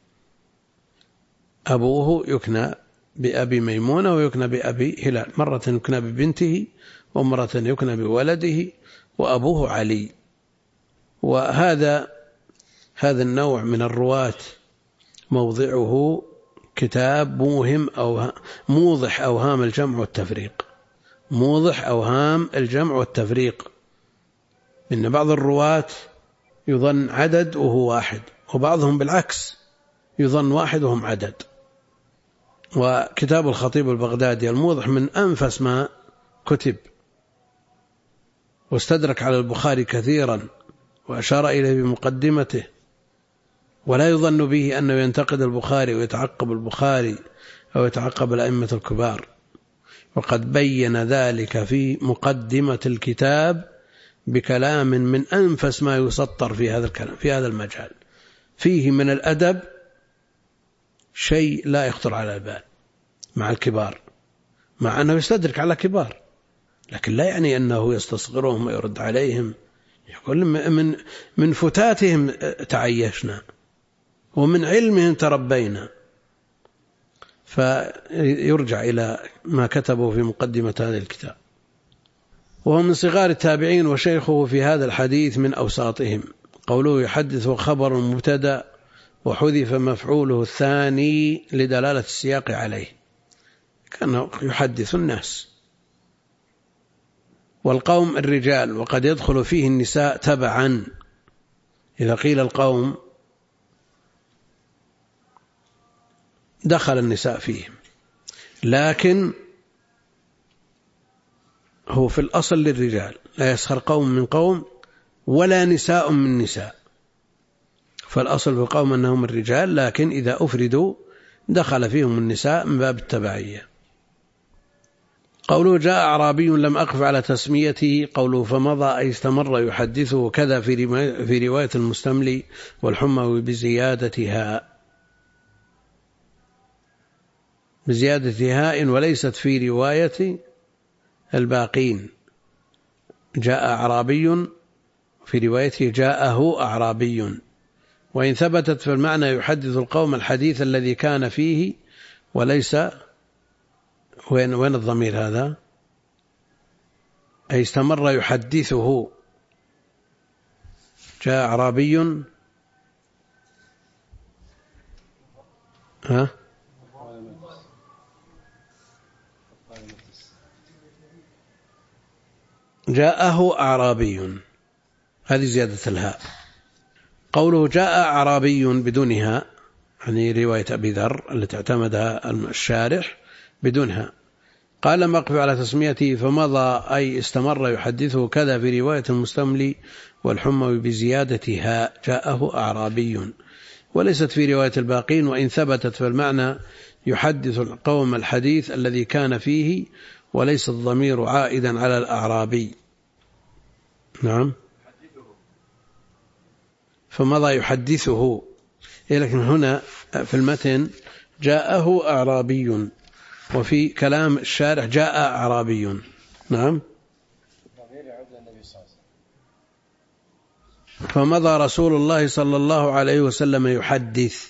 أبوه يكنى بأبي ميمونة ويكنى بأبي هلال، مرة يكنى ببنته ومرة يكنى بولده، وأبوه علي. وهذا النوع من الرواة موضعه كتاب موهم أو موضح أوهام الجمع والتفريق، موضح أوهام الجمع والتفريق. إن بعض الرواة يظن عدد وهو واحد، وبعضهم بالعكس يظن واحد وهم عدد. وكتاب الخطيب البغدادي الموضح من أنفس ما كتب، واستدرك على البخاري كثيرا وأشار إليه بمقدمته، ولا يظن به أنه ينتقد البخاري ويتعقب البخاري أو يتعقب الأئمة الكبار، وقد بين ذلك في مقدمة الكتاب بكلام من أنفس ما يسطر في هذا الكلام في هذا المجال، فيه من الأدب شيء لا يخطر على البال مع الكبار، مع أنه يستدرك على كبار، لكن لا يعني أنه يستصغرهم ويرد عليهم. يقول من فتاتهم تعيشنا ومن علمهم تربينا. فيرجع إلى ما كتبه في مقدمة هذا الكتاب. وهو من صغار التابعين، وشيخه في هذا الحديث من أوساطهم. قوله يحدث خبر مبتدأ وحذف مفعوله الثاني لدلالة السياق عليه، كان يحدث الناس. والقوم الرجال، وقد يدخل فيه النساء تبعا، إذا قيل القوم دخل النساء فيهم، لكن هو في الأصل للرجال، لا يسخر قوم من قوم ولا نساء من نساء، فالأصل في القوم أنهم الرجال، لكن إذا أفردوا دخل فيهم النساء من باب التبعية. قوله جاء أعرابي لم أقف على تسميته، قوله فمضى أي استمر يحدثه، كذا في رواية المستملي والحموي بزيادة هاء وليست في رواية الباقين. جاء أعرابي في روايته جاءه أعرابي، وإن ثبتت في المعنى يحدث القوم الحديث الذي كان فيه وليس. وين الضمير هذا؟ أي استمر يحدثه. جاء أعرابي جاءه أعرابي، هذه زيادة الهاء. قوله جاء أعرابي بدونها، يعني رواية أبي ذر التي اعتمدها الشارح بدونها. قال لم أقف على تسميته فمضى أي استمر يحدثه، كذا في رواية المستملي والحموي بزيادة هاء جاءه أعرابي، وليست في رواية الباقين. وإن ثبتت فالمعنى يحدث القوم الحديث الذي كان فيه وليس الضمير عائدا على الأعرابي. نعم، فمضى يحدثه، لكن هنا في المتن جاءه أعرابي، وفي كلام الشارح جاء أعرابي. نعم، فمضى رسول الله صلى الله عليه وسلم يحدث،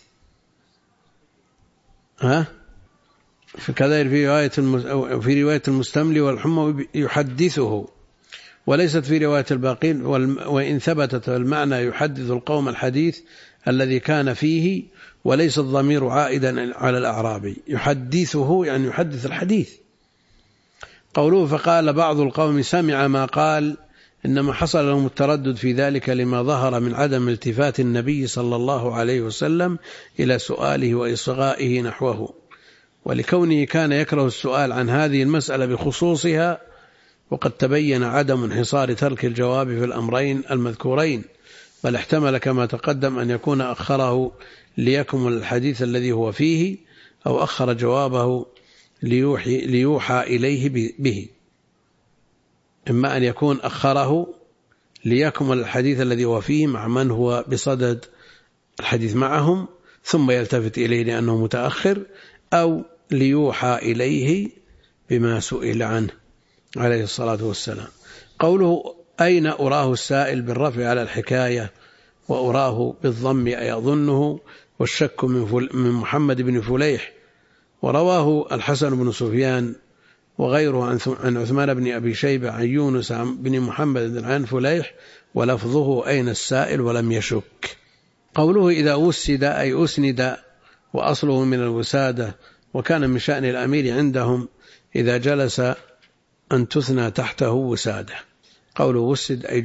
كذلك في رواية المستملي والحموي يحدثه، وليست في رواية الباقين. وإن ثبتت المعنى يحدث القوم الحديث الذي كان فيه وليس الضمير عائدا على الأعرابي. يحدثه يعني يحدث الحديث. قوله فقال بعض القوم سمع ما قال، إنما حصل لهم التردد في ذلك لما ظهر من عدم التفات النبي صلى الله عليه وسلم إلى سؤاله وإصغائه نحوه، ولكونه كان يكره السؤال عن هذه المسألة بخصوصها، وقد تبين عدم انحصار ترك الجواب في الأمرين المذكورين، بل احتمل كما تقدم أن يكون أخره ليكمل الحديث الذي هو فيه، أو أخر جوابه ليوحى إليه به. إما أن يكون أخره ليكمل الحديث الذي هو فيه مع من هو بصدد الحديث معهم ثم يلتفت إليه لأنه متأخر، أو ليوحى إليه بما سئل عنه عليه الصلاة والسلام. قوله أين أراه السائل بالرفع على الحكاية، وأراه بالضم أي أظنه، والشك من محمد بن فليح. ورواه الحسن بن سفيان وغيره عن عثمان بن أبي شيبة عن يونس بن محمد عن فليح، ولفظه أين السائل ولم يشك. قوله إذا وسد أي أسند، وأصله من الوسادة، وكان من شأن الأمير عندهم إذا جلس أن تثنى تحته وسادة. قوله وسد أي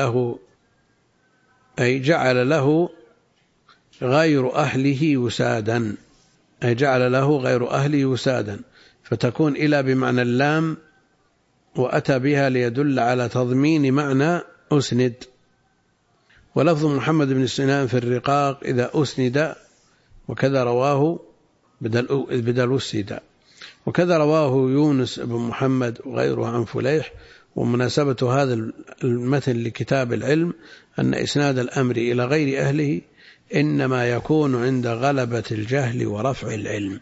جعل له غير أهله وسادا، أي جعل له غير أهله وسادا، فتكون إلى بمعنى اللام، وأتى بها ليدل على تضمين معنى أسند. ولفظ محمد بن سنان في الرقاق إذا أسند، وكذا رواه بدل أسند، وكذا رواه يونس بن محمد وغيره عن فليح. ومناسبة هذا المتن لكتاب العلم أن إسناد الأمر إلى غير أهله إنما يكون عند غلبة الجهل ورفع العلم.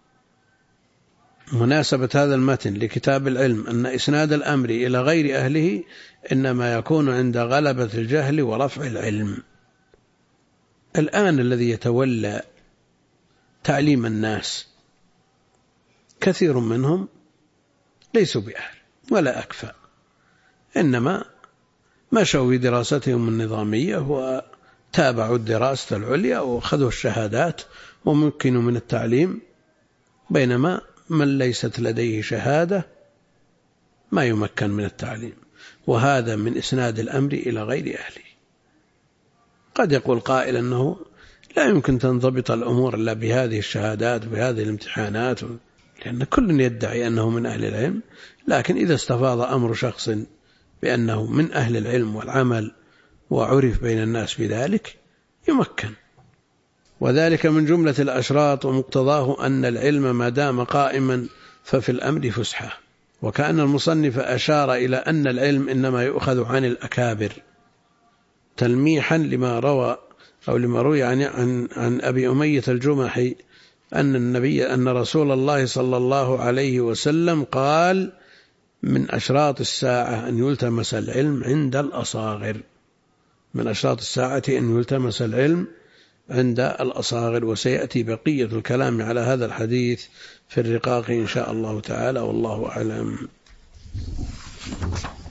مناسبة هذا المتن لكتاب العلم أن إسناد الأمر إلى غير أهله إنما يكون عند غلبة الجهل ورفع العلم. الآن الذي يتولى تعليم الناس كثير منهم ليسوا بأهل ولا أكفى، إنما مشوا في دراستهم النظامية وتابعوا الدراسة العليا وأخذوا الشهادات ومكنوا من التعليم، بينما من ليست لديه شهادة ما يمكن من التعليم. وهذا من إسناد الأمر إلى غير أهله. قد يقول قائل أنه لا يمكن تنضبط الأمور إلا بهذه الشهادات وبهذه الامتحانات، لأن كل يدعي أنه من أهل العلم، لكن إذا استفاض أمر شخص بأنه من أهل العلم والعمل وعرف بين الناس بذلك يمكن. وذلك من جملة الأشراط، ومقتضاه أن العلم ما دام قائما ففي الأمر فسحة. وكأن المصنف أشار إلى أن العلم إنما يؤخذ عن الأكابر تلميحا لما روي عن أبي أمية الجمحي أن رسول الله صلى الله عليه وسلم قال: من أشراط الساعة أن يلتمس العلم عند الأصاغر. من أشراط الساعة أن يلتمس العلم عند الأصاغر. وسيأتي بقية الكلام على هذا الحديث في الرقاق إن شاء الله تعالى، والله أعلم.